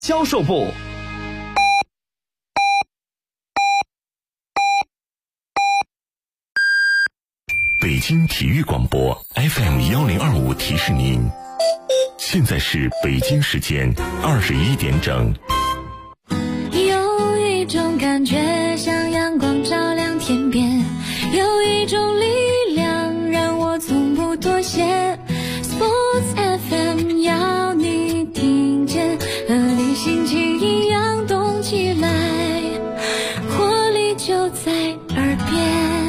销售部。 北京体育广播 FM1025 提示您，现在是北京时间21点整。 有一种感觉像阳光照亮天边，有一种力量让我从不妥协。 Sports FM 要你听见，和你心情一样动起来，活力就在耳边。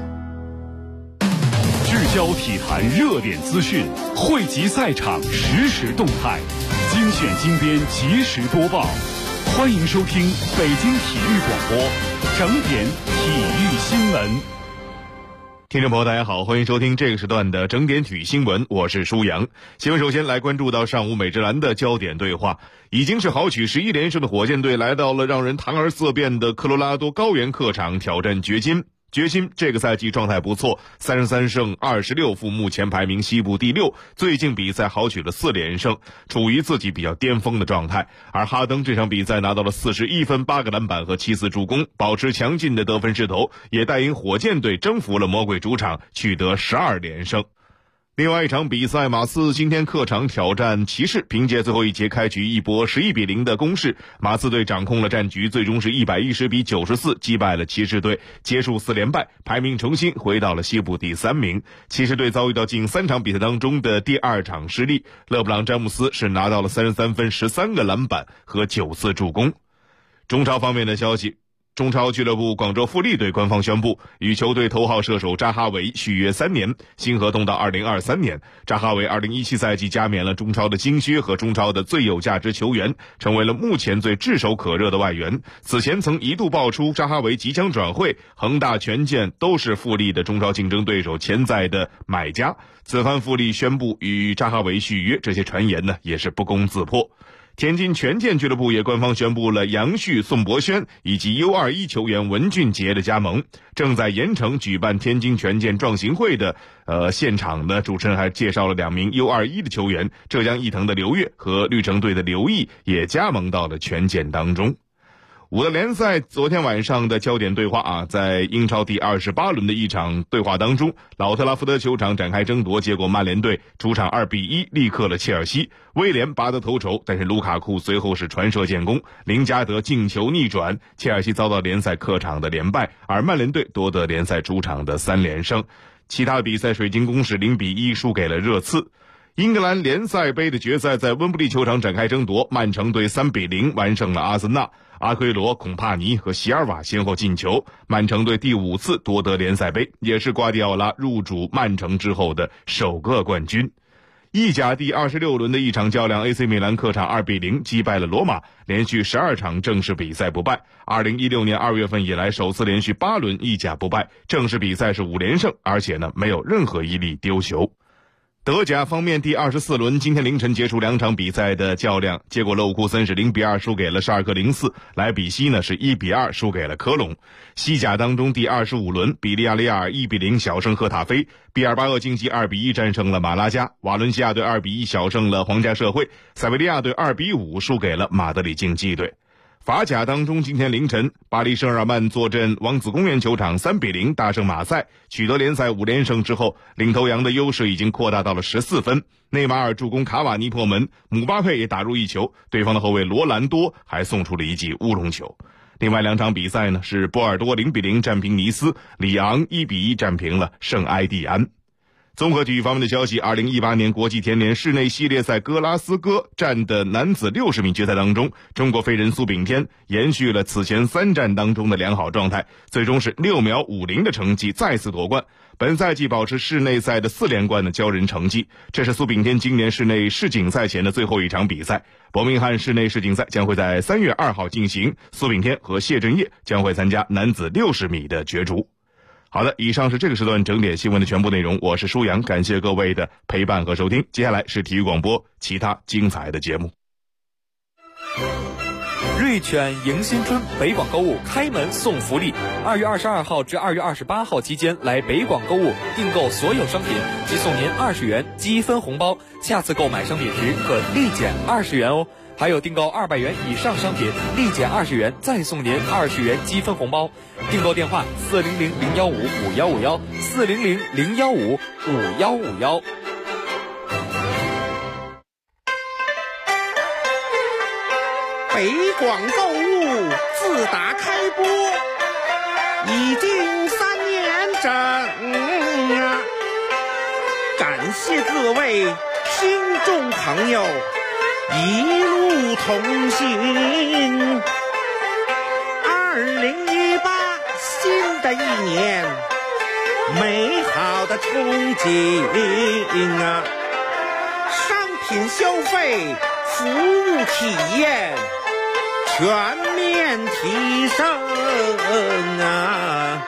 聚焦体坛热点资讯，汇集赛场实时动态，精选精编及时播报。欢迎收听北京体育广播整点体育新闻。 听众朋友大家好，欢迎收听这个时段的整点体育新闻，我是舒阳。新闻首先来关注到上午美职篮的焦点对话，已经是豪取11连胜的火箭队来到了让人谈而色变的科罗拉多高原客场挑战掘金。掘金这个赛季状态不错，33胜26负，目前排名西部第6，最近比赛豪取了4连胜，处于自己比较巅峰的状态。而哈登这场比赛拿到了41分、8个篮板和7次助攻，保持强劲的得分势头，也带领火箭队征服了魔鬼主场，取得12连胜。另外一场比赛，马刺今天客场挑战骑士，凭借最后一节开局一波11-0的攻势，马刺队掌控了战局，最终是110-94击败了骑士队，结束4连败，排名重新回到了西部第3名。骑士队遭遇到近3场比赛当中的第2场失利，勒布朗·詹姆斯是拿到了33分、13个篮板和9次助攻。中超方面的消息，中超俱乐部广州富力队官方宣布，与球队头号射手扎哈维续约3年，新合同到2023年。扎哈维2017赛季加冕了中超的金靴和中超的最有价值球员，成为了目前最炙手可热的外援。此前曾一度爆出扎哈维即将转会，恒大、权健都是富力的中超竞争对手潜在的买家。此番富力宣布与扎哈维续约，这些传言呢也是不攻自破。天津权健俱乐部也官方宣布了杨旭、宋博轩以及 U21 球员文俊杰的加盟。正在盐城举办天津权健壮行会的现场呢，主持人还介绍了2名 U21 的球员，浙江毅腾的刘越和绿城队的刘毅也加盟到了权健当中。5大联赛昨天晚上的焦点对话在英超第28轮的一场对话当中，老特拉福德球场展开争夺，结果曼联队主场2-1力克了切尔西，威廉拔得头筹，但是卢卡库随后是传射建功，林加德进球逆转，切尔西遭到联赛客场的连败，而曼联队夺得联赛主场的3连胜。其他的比赛，水晶宫是0-1输给了热刺。英格兰联赛杯的决赛在温布利球场展开争夺，曼城队3-0完胜了阿森纳，阿奎罗、孔帕尼和席尔瓦先后进球，曼城队第5次夺得联赛杯，也是瓜迪奥拉入主曼城之后的首个冠军。意甲第26轮的一场较量 ，AC 米兰客场2-0击败了罗马，连续12场正式比赛不败。2016年2月份以来首次连续8轮意甲不败，正式比赛是5连胜，而且呢没有任何一粒丢球。德甲方面，第24轮今天凌晨结束2场比赛的较量，结果勒沃库森是0-2输给了沙尔克04，莱比锡呢是1-2输给了科隆。西甲当中第25轮，比利亚雷亚尔1-0小胜赫塔菲，毕尔巴鄂竞技2-1战胜了马拉加，瓦伦西亚队2-1小胜了皇家社会，塞维利亚队2-5输给了马德里竞技队。法甲当中，今天凌晨，巴黎圣日耳曼坐镇王子公园球场3-0大胜马赛，取得联赛5连胜之后，领头羊的优势已经扩大到了14分。内马尔助攻卡瓦尼破门，姆巴佩也打入1球，对方的后卫罗兰多还送出了一记乌龙球。另外2场比赛呢，是波尔多0-0战平尼斯，里昂1-1战平了圣埃蒂安。综合体育方面的消息，2018年国际田联室内系列赛格拉斯哥站的男子60米决赛当中，中国飞人苏炳添延续了此前3站当中的良好状态，最终是6秒50的成绩再次夺冠。本赛季保持室内赛的4连冠的骄人成绩，这是苏炳添今年室内世锦赛前的最后一场比赛。伯明翰室内世锦赛将会在3月2号进行，苏炳添和谢震业将会参加男子60米的角逐。好的，以上是这个时段整点新闻的全部内容，我是舒阳，感谢各位的陪伴和收听。接下来是体育广播其他精彩的节目。 瑞犬迎新春北广购物开门送福利，2月22号至2月28号期间来北广购物订购所有商品即送您20元积分红包，下次购买商品时可立减20元哦。 还有订购200元以上商品立减20元，再送您20元积分红包。订购电话400-015-5151，400-015-5151。 北广购物自打开播已经3年整啊，感谢各位听众朋友一路同行。2018新的一年，美好的憧憬啊，商品消费，服务体验全面提升啊！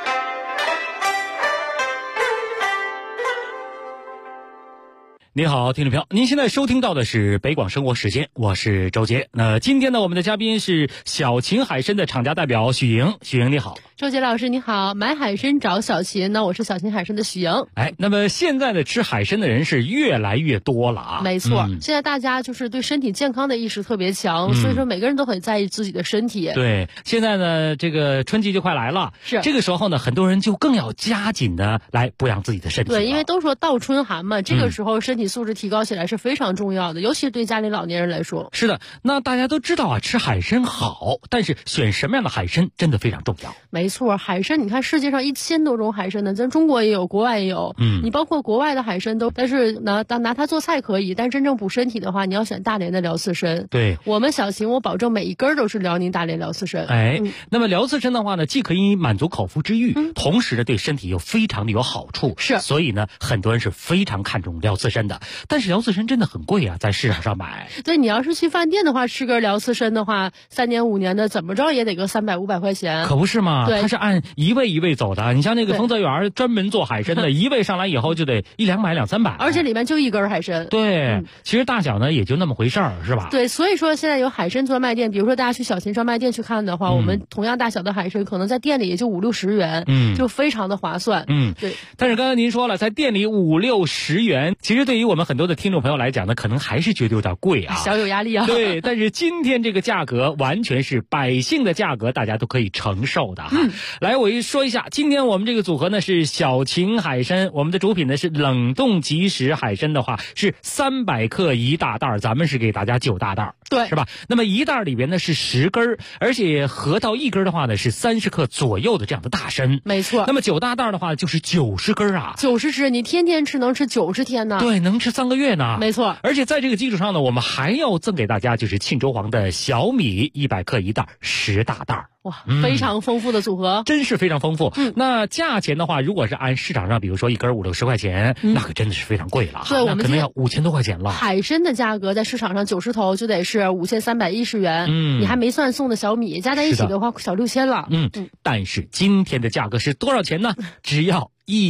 您好，听众朋友，您现在收听到的是北广生活时间，我是周杰。今天呢，我们的嘉宾是小秦海参的厂家代表许莹。许莹你好。 周杰老师你好，买海参找小秦，那我是小秦海参的许莹。 那么现在的吃海参的人是越来越多了啊。 没错，现在大家就是对身体健康的意识特别强，所以说每个人都很在意自己的身体。 对，现在呢，这个春季就快来了， 是这个时候呢，很多人就更要加紧的来补养自己的身体。 对，因为都说倒春寒嘛，这个时候身体素质提高起来是非常重要的，尤其是对家里老年人来说。 是的，那大家都知道啊，吃海参好，但是选什么样的海参真的非常重要。 没错，海参你看世界上1000多种海参呢，咱中国也有，国外也有。你包括国外的海参都，但是拿它做菜可以，但真正补身体的话，你要选大连的辽刺参。 对， 我们小秦我保证每一根都是辽宁大连辽刺参。 那么辽刺参的话呢，既可以满足口腹之欲，同时呢对身体又非常的有好处。 是， 所以呢很多人是非常看重辽刺参的。但是辽刺参真的很贵啊，在市场上买。 对，你要是去饭店的话，吃根辽刺参的话，3年5年的怎么着也得个300、500块钱。 可不是嘛？ 对， 它是按一位一位走的。你像那个丰泽园专门做海参的，一位上来以后就得100-200、200-300， 而且里面就一根海参。 对，其实大小呢也就那么回事儿，是吧？ 对，所以说现在有海参专卖店，比如说大家去小秦专卖店去看的话，我们同样大小的海参可能在店里也就50-60元，就非常的划算。对。 但是刚才您说了，在店里50-60元，其实对于我们很多的听众朋友来讲呢，可能还是觉得有点贵啊， 小有压力啊。 对，但是今天这个价格完全是百姓的价格，大家都可以承受的哈。来，我说一下，今天我们这个组合呢是小秦海参，我们的主品呢是冷冻即食海参的话是300克1大袋，咱们是给大家9大袋， 对， 是吧？那么1袋里边呢是10根，而且合到1根的话呢是30克左右的这样的大参。 没错。 那么9大袋的话就是90根啊 ，90只，你天天吃能吃90天呢。 对，能吃3个月呢。 没错。 而且在这个基础上呢，我们还要赠给大家就是庆州黄的小米100克1袋10大袋。 哇，非常丰富的组合， 真是非常丰富。那价钱的话，如果是按市场上，比如说1根50-60块钱，那可真的是非常贵了。 对，我们可能要5000多块钱了。 海参的价格在市场上90头就得是5310元，你还没算送的小米，加在一起的话小6000了。 但是今天的价格是多少钱呢？只要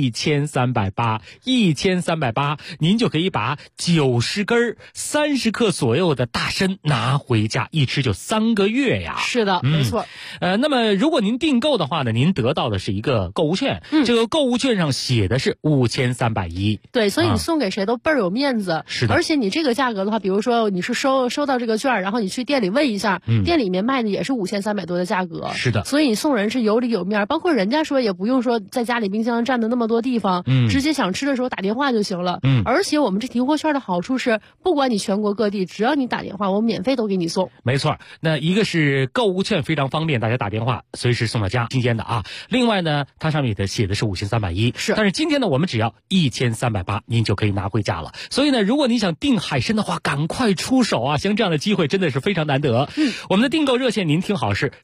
1380，1380，您就可以把90根30克左右的大参拿回家，一吃就3个月呀。 是的，没错。 那么如果您订购的话呢，您得到的是一个购物券，这个购物券上写的是5310。 对，所以你送给谁都倍儿有面子。 是的。 而且你这个价格的话，比如说你是收到这个券，然后你去店里问一下，店里面卖的也是5300多的价格。 是的。 所以你送人是有理有面，包括人家说也不用说在家里冰箱占的那么多地方，直接想吃的时候打电话就行了。而且我们这提货券的好处是，不管你全国各地，只要你打电话，我们免费都给你送。 没错，那一个是购物券非常方便，大家打电话随时送到家，新鲜的啊。另外呢，它上面写的是5310， 是。 但是今天呢，我们只要1380，您就可以拿回家了。所以呢，如果你想订海参的话，赶快出手啊！像这样的机会真的是非常难得。我们的订购热线您听好是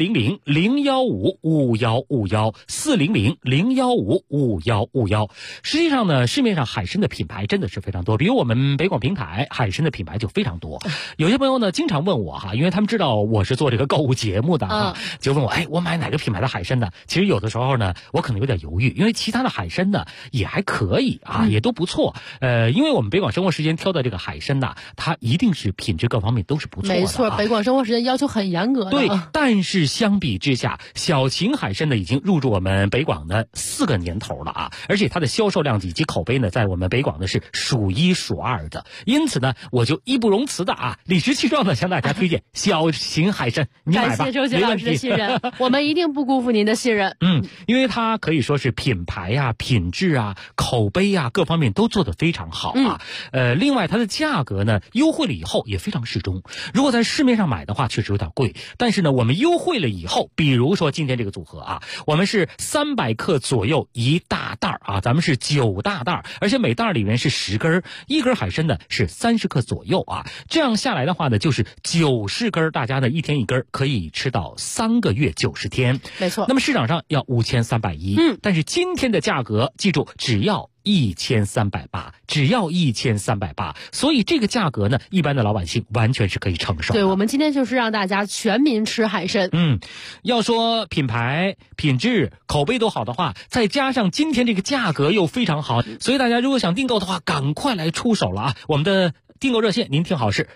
400-015-5151，400-015-5151。实际上呢，市面上海参的品牌真的是非常多，比如我们北广平台海参的品牌就非常多。有些朋友呢经常问我哈，因为他们知道我是做这个购物节目的就问我，我买哪个品牌的海参呢？其实有的时候呢，我可能有点犹豫，因为其他的海参呢也还可以啊，也都不错。因为我们北广生活时间挑的这个海参呢，它一定是品质各方面都是不错的。 没错，北广生活时间要求很严格的。 对，但是相比之下，小秦海参呢已经入驻我们北广的4个年头。 头了啊，而且它的销售量以及口碑呢，在我们北广呢是数一数二的。因此呢，我就义不容辞的啊，理直气壮的向大家推荐小秦海参，你买吧， 感谢周杰老师的信任，我们一定不辜负您的信任。 因为它可以说是品牌啊、品质啊、口碑啊各方面都做得非常好啊。另外它的价格呢优惠了以后也非常适中。如果在市面上买的话，确实有点贵，但是呢，我们优惠了以后，比如说今天这个组合啊，我们是300克左右一大袋啊，咱们是9大袋，而且每袋里面是10根，一根海参呢是30克左右啊。这样下来的话呢，就是90根，大家呢一天一根，可以吃到3个月90天。 没错。 那么市场上要5310，但是今天的价格，记住只要1380，只要1380，所以这个价格呢，一般的老百姓完全是可以承受的。 对，我们今天就是让大家全民吃海参。 要说品牌、品质、口碑都好的话，再加上今天这个价格又非常好，所以大家如果想订购的话，赶快来出手了啊！我们的订购热线您听好是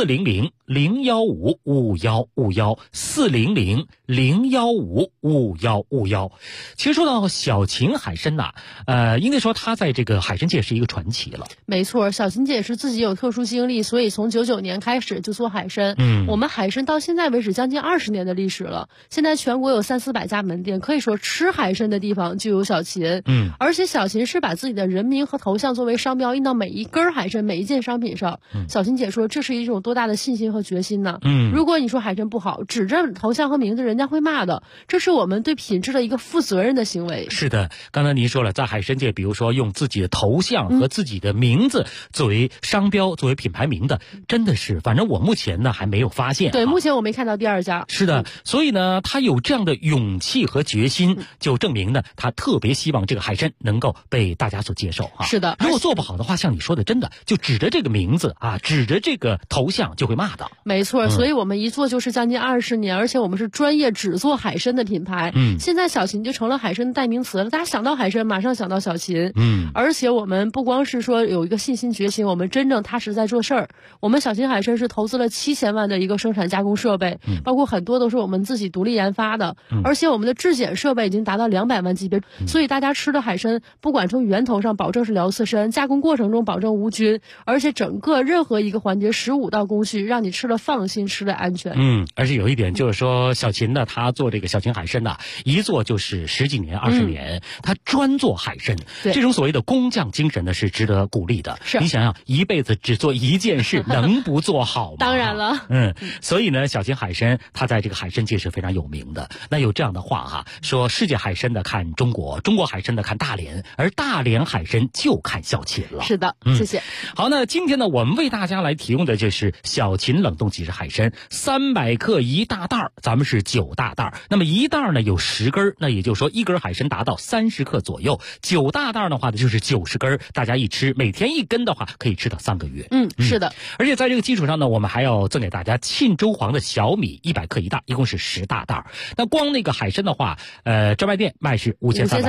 400-015-5151，400-015-5151。其实说到小秦海参呐，应该说他在这个海参界是一个传奇了。 没错，小秦姐是自己有特殊经历，所以从99年开始就做海参。我们海参到现在为止将近20年的历史了，现在全国有300-400家门店，可以说吃海参的地方就有小秦。而且小秦是把自己的人名和头像作为商标印到每一根海参、每一件商品上。小秦姐说这是一种多大的信心和决心呢？如果你说海参不好，指着头像和名字，人家会骂的。这是我们对品质的一个负责任的行为。 是的，刚才您说了，在海参界，比如说用自己的头像和自己的名字作为商标、作为品牌名的，真的是，反正我目前呢还没有发现。 对，目前我没看到第二家。 是的，所以呢，他有这样的勇气和决心，就证明呢，他特别希望这个海参能够被大家所接受啊。 是的， 如果做不好的话，像你说的，真的就指着这个名字啊，指着这个头像就会骂的。 没错，所以我们一做就是将近20年，而且我们是专业只做海参的品牌。现在小秦就成了海参的代名词了，大家想到海参马上想到小秦。而且我们不光是说有一个信心决心，我们真正踏实在做事儿。我们小秦海参是投资了7000万的一个生产加工设备，包括很多都是我们自己独立研发的，而且我们的质检设备已经达到200万级别，所以大家吃的海参不管从源头上保证是辽刺参，加工过程中保证无菌，而且整个任何一个环节15道工序，让你吃了放心，吃了安全。 而且有一点就是说，小秦呢，他做这个小秦海参呢，一做就是10几年、20年，他专做海参，这种所谓的工匠精神呢，是值得鼓励的。 是， 你想想，一辈子只做一件事，能不做好吗？ 当然了。 所以呢，小秦海参他在这个海参界是非常有名的。那有这样的话哈，说世界海参的看中国，中国海参的看大连，而大连海参就看小秦了。 是的，谢谢。 好，那今天呢，我们为大家来提供的就是小秦冷冻即食海参，300克一大袋，咱们是9大袋。那么一袋呢有10根，那也就是说一根海参达到30克左右，9大袋的话呢就是90根，大家一吃，每天1根的话可以吃到3个月。 是的。 而且在这个基础上呢，我们还要赠给大家沁州黄的小米100克一袋，一共是10大袋。那光那个海参的话，专卖店卖是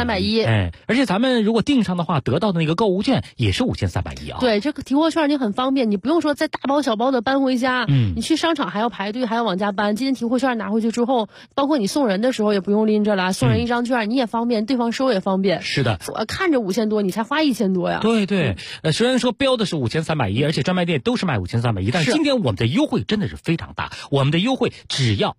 5310，而且咱们如果订上的话，得到的那个购物券也是5310啊。 对，这个提货券你很方便，你不用说再大包小包的搬回家，你去商场还要排队，还要往家搬。今天提货券拿回去之后，包括你送人的时候也不用拎着了，送人一张券你也方便，对方收也方便。 是的， 看着5000多，你才花1000多呀。 对，虽然说标的是5310，而且专卖店都是卖5310，但是今天我们的优惠真的是非常大，我们的优惠只要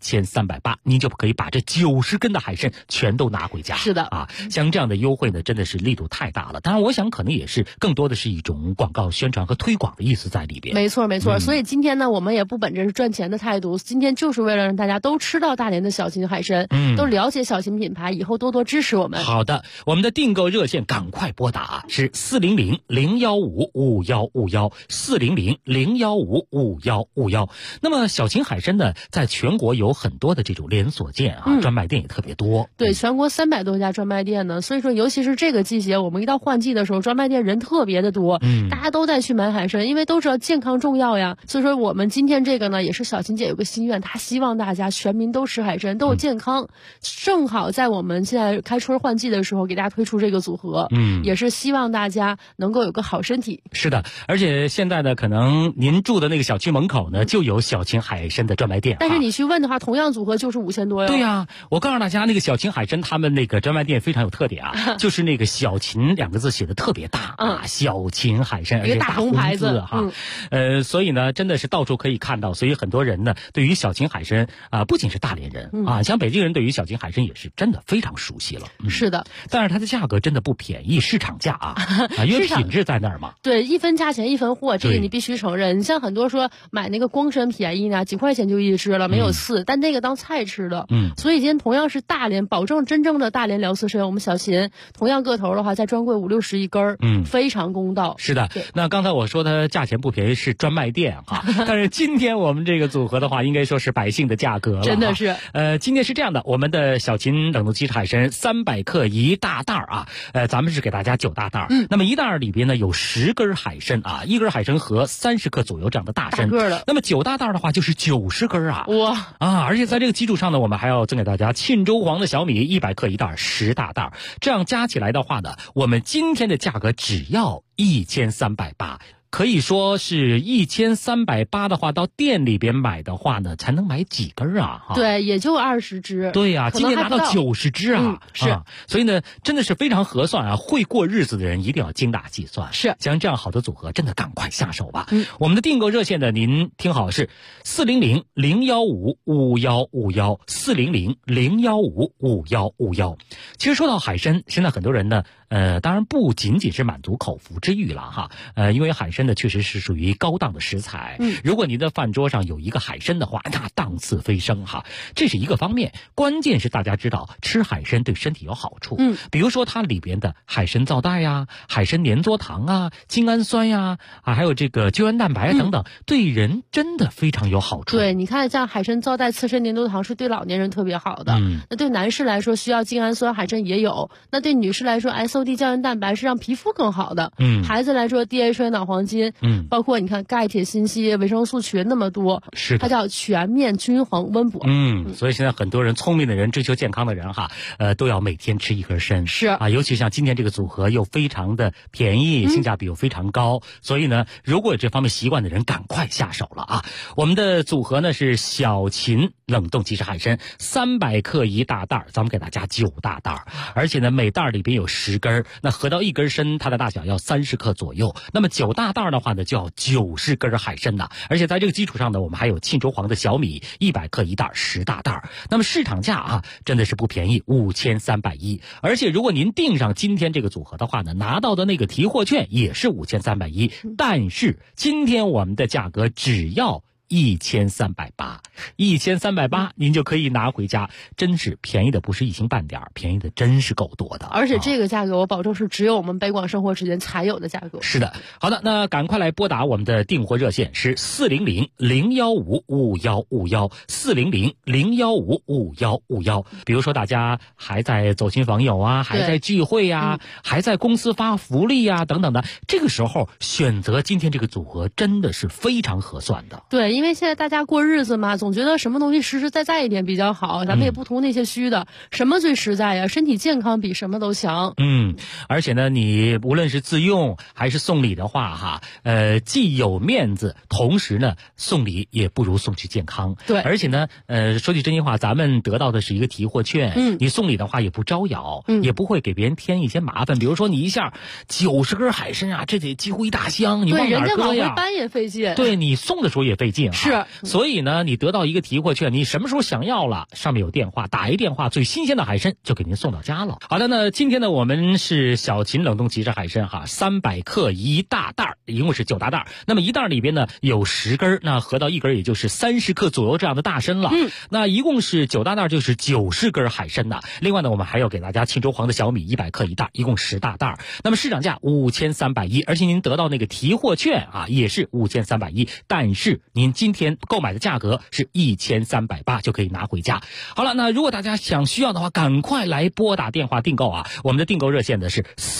1380，您就可以把这90根的海参全都拿回家。 是的啊，像这样的优惠呢，真的是力度太大了。当然，我想可能也是更多的是一种广告宣传和推广的意思在里边。 没错，所以今天呢，我们也不本着是赚钱的态度，今天就是为了让大家都吃到大连的小秦海参，都了解小秦品牌，以后多多支持我们。 好的，我们的订购热线赶快拨打是400-015-5151，400-015-5151。那么小秦海参呢，在全国有很多的这种连锁店啊，专卖店也特别多。 对，全国300多家专卖店呢，所以说尤其是这个季节，我们一到换季的时候，专卖店人特别的多，大家都在去买海海参，因为都知道健康重要呀。所以说我们今天这个呢，也是小琴姐有个心愿，她希望大家全民都吃海参，都有健康。正好在我们现在开春换季的时候，给大家推出这个组合，也是希望大家能够有个好身体。 是的，而且现在呢，可能您住的那个小区门口呢，就有小琴海参的专卖店。 但是你去问的话，同样组合就是5000多哟。 对呀，我告诉大家，那个小琴海参他们那个专卖店非常有特点啊，就是那个小琴2个字写的特别大啊，小琴海参，而且大红牌子哈。所以呢，真的是到处可以看到，所以很多人呢，对于小琴海参不仅是大连人啊，像北京人对于小琴海参也是真的非常熟悉了。 是的， 但是它的价格真的不便宜，市场价啊，因为品质在那儿嘛。 对，一分价钱一分货，这个你必须承认。你像很多说买那个光参便宜呢，几块钱就一只了，没有刺，但那个当菜吃的。所以今天同样是大连，保证真正的大连辽刺参，我们小琴同样个头的话，在专柜50-60一根，非常公道。 是的，那刚才我说它价钱不便宜是专卖店啊，但是今天我们这个组合的话，应该说是百姓的价格了。 真的是。 今天是这样的，我们的小琴冷冻鸡海参300克1大袋啊，咱们是给大家9大袋。那么1袋里边呢有10根海参啊，1根海参和30克左右这样的大参。 大个的。 那么9大袋的话就是90根啊。 哇啊！而且在这个基础上呢，我们还要赠给大家沁州黄的小米100克1袋10大袋，这样加起来的话呢，我们今天的价格只要1380。可以说是1380的话，到店里边买的话呢，才能买几根啊？ 对，也就20只。 对呀，今天拿到90只啊！ 是， 所以呢，真的是非常合算啊！会过日子的人一定要精打细算。 是， 像这样好的组合，真的赶快下手吧。我们的订购热线呢，您听好是400-015-5151，400-015-5151。其实说到海参，现在很多人呢，当然不仅仅是满足口腹之欲了哈，因为海参呢确实是属于高档的食材。如果您的饭桌上有一个海参的话，那档次飞升哈，这是一个方面。关键是大家知道吃海参对身体有好处，比如说它里边的海参皂带呀、海参粘唑糖啊、精氨酸呀还有这个胶原蛋白等等，对人真的非常有好处。 对，你看像海参皂带、刺参粘唑糖是对老年人特别好的。那对男士来说需要精氨酸，海参也有。那对女士来说 SOD 胶原蛋白是让皮肤更好的。孩子来说 DHA 脑黄金，包括你看钙、铁、锌、硒、维生素群那么多， 是它叫全面均衡温补。 所以现在很多人聪明的人、追求健康的人哈，都要每天吃1根参。 是啊，尤其像今天这个组合又非常的便宜，性价比又非常高，所以呢，如果有这方面习惯的人，赶快下手了啊！我们的组合呢是小琴冷冻即食海参300克1大袋，咱们给大家9大袋，而且呢每袋里边有10根，那合到1根参，它的大小要30克左右。那么9大袋的话呢，就要90根海参呐，而且在这个基础上呢，我们还有沁州黄的小米100克1袋10大袋。那么市场价啊，真的是不便宜，5310。而且如果您订上今天这个组合的话呢，拿到的那个提货券也是5310，但是今天我们的价格只要1380，1380您就可以拿回家，真是便宜的不是一星半点，便宜的真是够多的。 而且这个价格我保证是只有我们北广生活时间才有的价格。 是的，好的，那赶快来拨打我们的订货热线是400-015-5151，400-015-5151。比如说大家还在走亲访友啊，还在聚会啊，还在公司发福利啊等等的，这个时候选择今天这个组合真的是非常合算的。 对，因为现在大家过日子嘛，总觉得什么东西实实在在一点比较好，咱们也不图那些虚的，什么最实在呀？身体健康比什么都强。 而且呢，你无论是自用还是送礼的话哈，既有面子，同时呢送礼也不如送去健康。 对， 而且呢，说句真心话，咱们得到的是一个提货券，你送礼的话也不招摇，也不会给别人添一些麻烦。比如说你一下90根海参啊，这得几乎一大箱，你往哪搁呀？ 对，人家往回搬也费劲。 对，你送的时候也费劲。 是， 所以呢，你得到一个提货券，你什么时候想要了，上面有电话，打一电话，最新鲜的海参就给您送到家了。好的，那今天呢，我们是小琴冷冻即食海参哈，300克1大袋，一共是9大袋。那么1袋里边呢有10根，那合到1根也就是30克左右这样的大参了。那一共是9大袋，就是90根海参呐。另外呢，我们还要给大家沁州黄的小米100克1袋，一共10大袋。那么市场价5310，而且您得到那个提货券啊，也是5310，但是您今天购买的价格是1380就可以拿回家。好了，那如果大家需要的话，赶快来拨打电话订购啊！我们的订购热线的是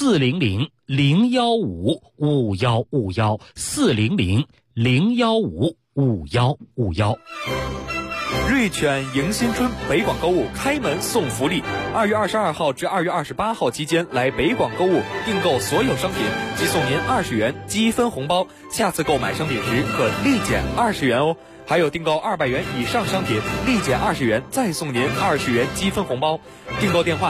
400-015-5151，400-015-5151。 瑞犬迎新春北广购物开门送福利，2月22号至2月28号期间来北广购物订购所有商品，即送您20元积分红包，下次购买商品时可立减20元哦。还有订购200元以上商品，立减20元，再送您20元积分红包。订购电话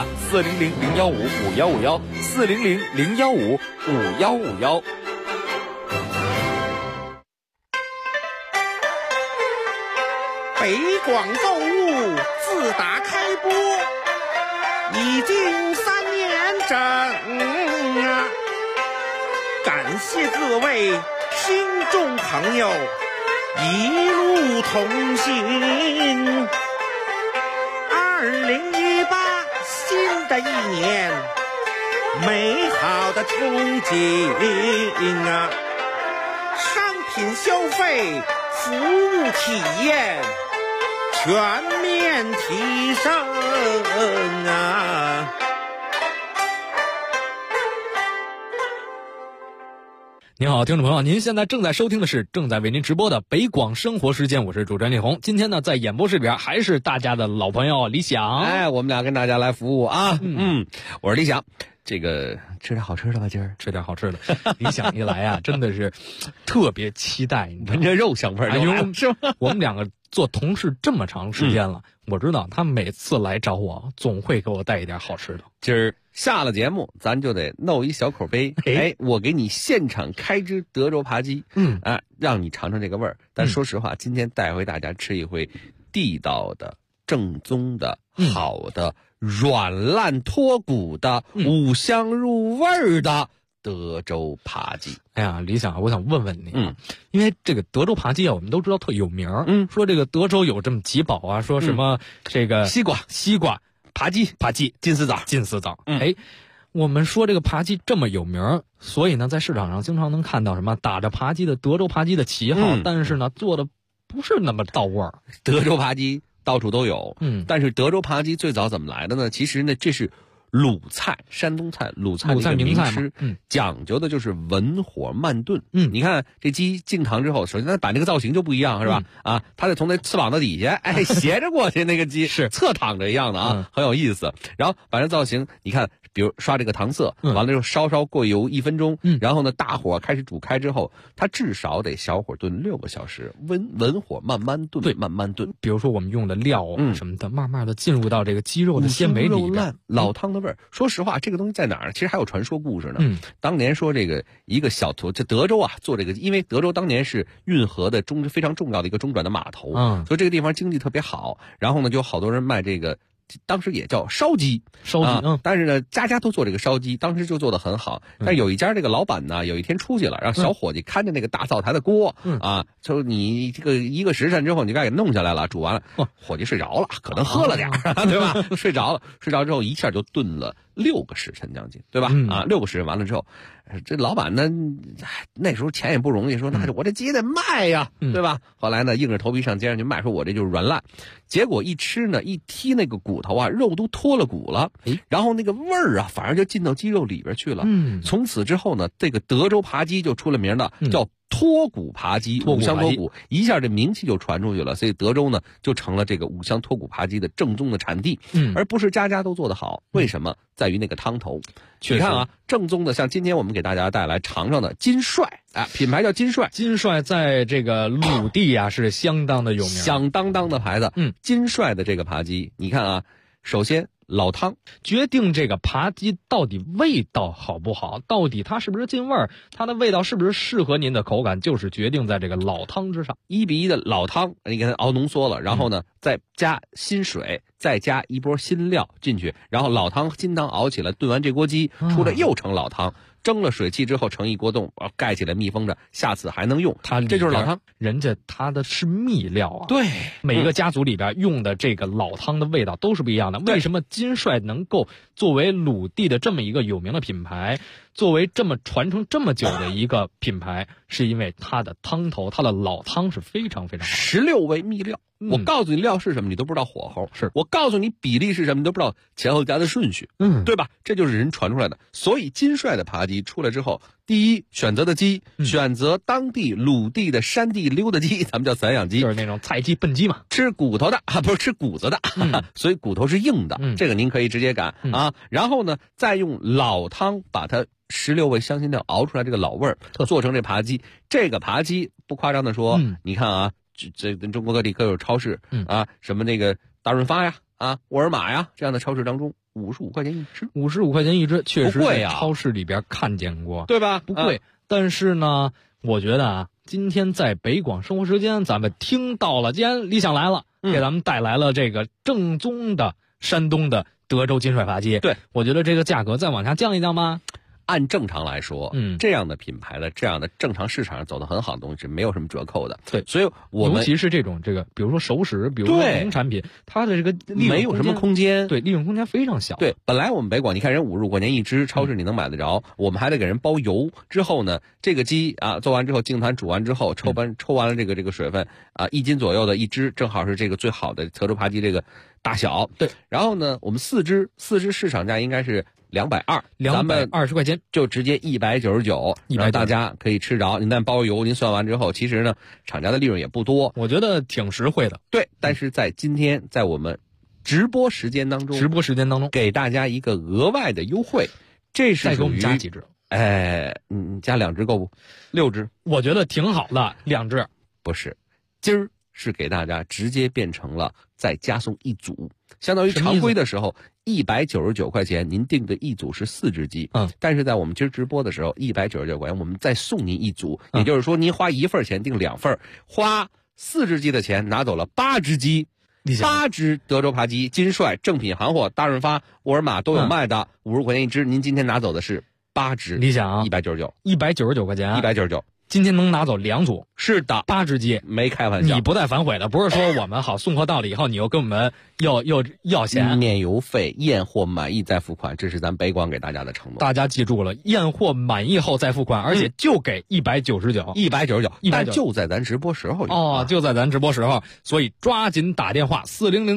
400-015-5151，400-015-5151。 北广购物自打开播已经3年整啊！感谢各位听众朋友一路同行。2018新的一年，美好的憧憬啊！商品消费，服务体验全面提升啊！ 您好，听众朋友，您现在正在收听的是正在为您直播的北广生活时间，我是主持人李红。今天呢，在演播室里边还是大家的老朋友李想。 我们俩跟大家来服务啊。我是李想。这个吃点好吃的吧，今儿吃点好吃的。 李想一来啊，真的是特别期待， 闻着肉香味儿， 是吧？我们两个做同事这么长时间了，我知道他每次来找我，总会给我带一点好吃的。 今儿下了节目，咱就得弄一小口杯，我给你现场开只德州扒鸡，让你尝尝这个味儿。但说实话，今天带回大家吃一回地道的、正宗的、好的。软烂脱骨的、五香入味儿的德州扒鸡。 哎呀，李想，我想问问你，因为这个德州扒鸡啊，我们都知道特有名，说这个德州有这么几宝啊，说什么这个西瓜、扒鸡、金丝枣。 我们说这个扒鸡这么有名，所以呢，在市场上经常能看到什么打着扒鸡的德州扒鸡的旗号，但是呢，做的不是那么到味儿。 德州扒鸡到处都有，但是德州扒鸡最早怎么来的呢？其实呢，这是鲁菜，山东菜，鲁菜的一个名吃，讲究的就是文火慢炖。你看这鸡进膛之后，首先它摆那个造型就不一样，是吧？它得从那翅膀的底下，斜着过去，那个鸡是侧躺着一样的啊，很有意思。然后把这造型，你看，比如刷这个糖色，完了之后稍过油1分钟，然后呢大火开始煮开之后，它至少得小火炖6个小时，文火慢慢炖， 对， 慢慢炖。 比如说我们用的料什么的，慢慢的进入到这个鸡肉的鲜美里边， 老汤的味儿。说实话，这个东西在哪儿？其实还有传说故事呢。当年说这个一个小这德州啊做这个，因为德州当年是运河的非常重要的一个中转的码头，所以这个地方经济特别好。然后呢，就好多人卖这个。当时也叫烧鸡，但是呢，家家都做这个烧鸡，当时就做得很好。但是有一家这个老板呢，有一天出去了，让小伙计看着那个大灶台的锅，就你这个1个时辰之后，你该给弄下来了，煮完了，伙计睡着了，可能喝了点对吧？睡着之后一下就炖了6个时辰将近，对吧？6个时辰完了之后，这老板呢，那时候钱也不容易，说那我这鸡得卖呀，对吧？后来呢，硬着头皮上街上去卖，说我这就是软烂。结果一吃呢，一剔那个骨头啊，肉都脱了骨了，然后那个味儿啊，反而就进到鸡肉里边去了。从此之后呢，这个德州扒鸡就出了名的，叫脱骨扒鸡，五香脱骨，一下这名气就传出去了。所以德州呢，就成了这个五香脱骨扒鸡的正宗的产地，而不是家家都做得好。为什么？在于那个汤头。你看啊，正宗的，像今天我们给大家带来尝尝的金帅，品牌叫金帅。 金帅在这个鲁地啊是相当的有名， 响当当的牌子。金帅的这个扒鸡，你看啊，首先老汤决定这个扒鸡到底味道好不好，到底它是不是进味儿，它的味道是不是适合您的口感，就是决定在这个老汤之上。 1比1的老汤，你给它熬浓缩了，然后呢再加新水，再加一波新料进去，然后老汤金汤熬起来，炖完这锅鸡出来又成老汤。蒸了水汽之后成一锅冻，盖起来密封着，下次还能用。这就是老汤， 人家它的是秘料啊。 对， 每一个家族里边用的这个老汤的味道都是不一样的。为什么金帅能够作为鲁地的这么一个有名的品牌， 作为这么传承这么久的一个品牌，是因为它的汤头，它的老汤是非常非常好。 16味秘料，我告诉你料是什么，你都不知道火候； 是我告诉你比例是什么，你都不知道前后加的顺序，对吧？这就是人传出来的。所以金帅的扒鸡出来之后，第一选择的鸡，选择当地鲁地的山地溜达鸡，咱们叫散养鸡， 就是那种菜鸡笨鸡嘛， 吃骨头的不是吃骨子的，所以骨头是硬的，这个您可以直接擀啊。然后呢，再用老汤把它16味香辛料熬出来这个老味儿，做成这扒鸡。这个扒鸡不夸张的说，你看啊，这中国各地各有超市啊，什么那个大润发呀、沃尔玛呀这样的超市当中，55块钱一只 ，55块钱一只，确实在超市里边看见过， 对吧？ 不贵，但是呢，我觉得啊，今天在北广生活时间，咱们听到了，既然李想来了，给咱们带来了这个正宗的山东的德州金帅扒鸡， 对， 我觉得这个价格再往下降一降吧。 按正常来说，这样的品牌的这样的正常市场上走得很好的东西是没有什么折扣的。 对， 所以我们尤其是这种比如说熟食，比如说农产品，它的这个利润没有什么空间， 对，利润空间非常小。 对，本来我们北广，你看人55块钱一只，超市你能买得着，我们还得给人包邮。之后呢，这个鸡啊做完之后，净坛煮完之后，抽完了这个水分啊，1斤左右的一只，正好是这个最好的德州扒鸡这个大小。 对， 然后呢，我们4只市场价应该是220，咱们 220块钱就直接199，让大家可以吃着。您再包邮，您算完之后，其实呢，厂家的利润也不多， 我觉得挺实惠的。 对，但是在今天，在我们直播时间当中，给大家一个额外的优惠，这是再给我们加几只？ 你加2只够不？6只， 我觉得挺好的，2只不是，今儿是给大家直接变成了再加送1组，相当于常规的时候199块钱，您订的1组是4只鸡，但是在我们今儿直播的时候199块钱，我们再送您1组，也就是说您花1份钱订2份，花4只鸡的钱拿走了8只鸡。8只德州扒鸡，金帅正品行货，大润发、沃尔玛都有卖的，50块钱一只。您今天拿走的是8只， 理想啊 ，199 块钱 ，199。 今天能拿走2组， 是的 ，8只鸡， 没开玩笑。 你不带反悔的，不是说我们好送货到了以后，你又跟我们要钱， 免邮费，验货满意再付款，这是咱北广给大家的承诺。 大家记住了，验货满意后再付款，而且就给199， 但就在咱直播时候就在咱直播时候，所以抓紧打电话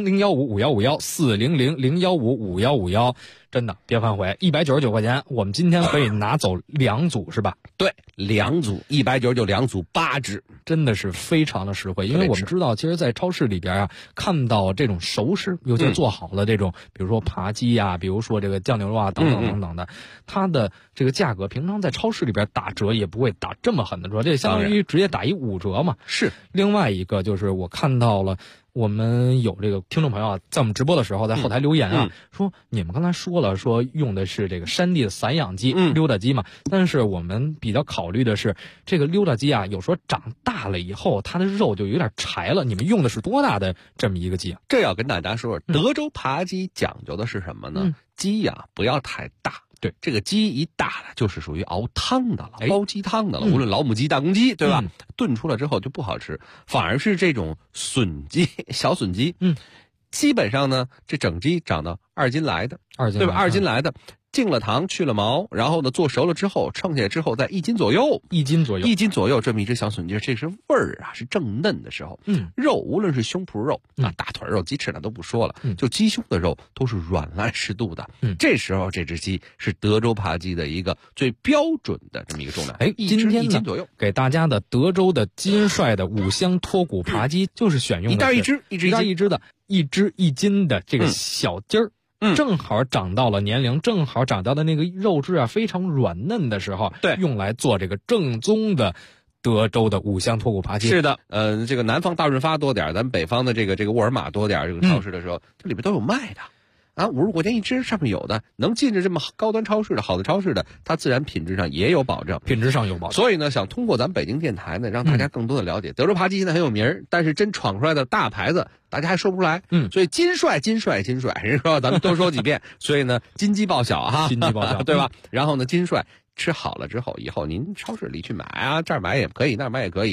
400-015-5151，400-015-5151，真的别反悔，199块钱，我们今天可以拿走2组是吧？ 对，2组199，2组8只， 真的是非常的实惠。因为我们知道，其实，在超市里边啊，看到这种熟食，尤其做好了这种，比如说扒鸡呀，比如说这个酱牛肉啊，等等等等的，它的这个价格，平常在超市里边打折也不会打这么狠的折，这相当于直接打5折嘛。 是。 另外一个就是我看到了。我们有这个听众朋友啊，在我们直播的时候，在后台留言啊，说你们刚才说了，说用的是这个山地的散养鸡、溜达鸡嘛，但是我们比较考虑的是，这个溜达鸡啊，有时候长大了以后，它的肉就有点柴了。你们用的是多大的这么一个鸡啊？ 这要跟大家说，德州扒鸡讲究的是什么呢？鸡呀，不要太大。 对， 这个鸡一大了，就是属于熬汤的了，煲鸡汤的了。无论老母鸡、大公鸡，对吧？炖出来之后就不好吃，反而是这种笋鸡、小笋鸡，基本上呢，这整鸡长到2斤来的，对吧？2斤来的。进了糖，去了毛，然后呢做熟了之后，称下来之后在1斤左右 ，1斤左右这么一只小笋鸡，这是味儿啊，是正嫩的时候。肉无论是胸脯肉大腿肉、鸡翅那都不说了，就鸡胸的肉都是软烂适度的。这时候这只鸡是德州扒鸡的一个最标准的这么一个重量。 今天 1斤左右给大家的德州的金帅的5香脱骨扒鸡，就是选用的 1只一只的1斤的这个小鸡儿。正好长到了年龄，正好长到的那个肉质啊非常软嫩的时候， 对， 用来做这个正宗的德州的5香脱骨扒鸡。 是的，这个南方大润发多点，咱们北方的这个沃尔玛多点，这个超市的时候，这里边都有卖的。50块钱一只，上面有的能进着这么高端超市的好的超市的，它自然品质上也有保证，所以呢，想通过咱北京电台呢，让大家更多的了解德州扒鸡现在很有名，但是真闯出来的大牌子，大家还说不出来。所以金帅，人说咱们多说几遍，所以呢，金鸡报晓哈， 金鸡报晓， 对吧？然后呢，金帅吃好了之后，以后您超市里去买啊，这儿买也可以，那儿买也可以。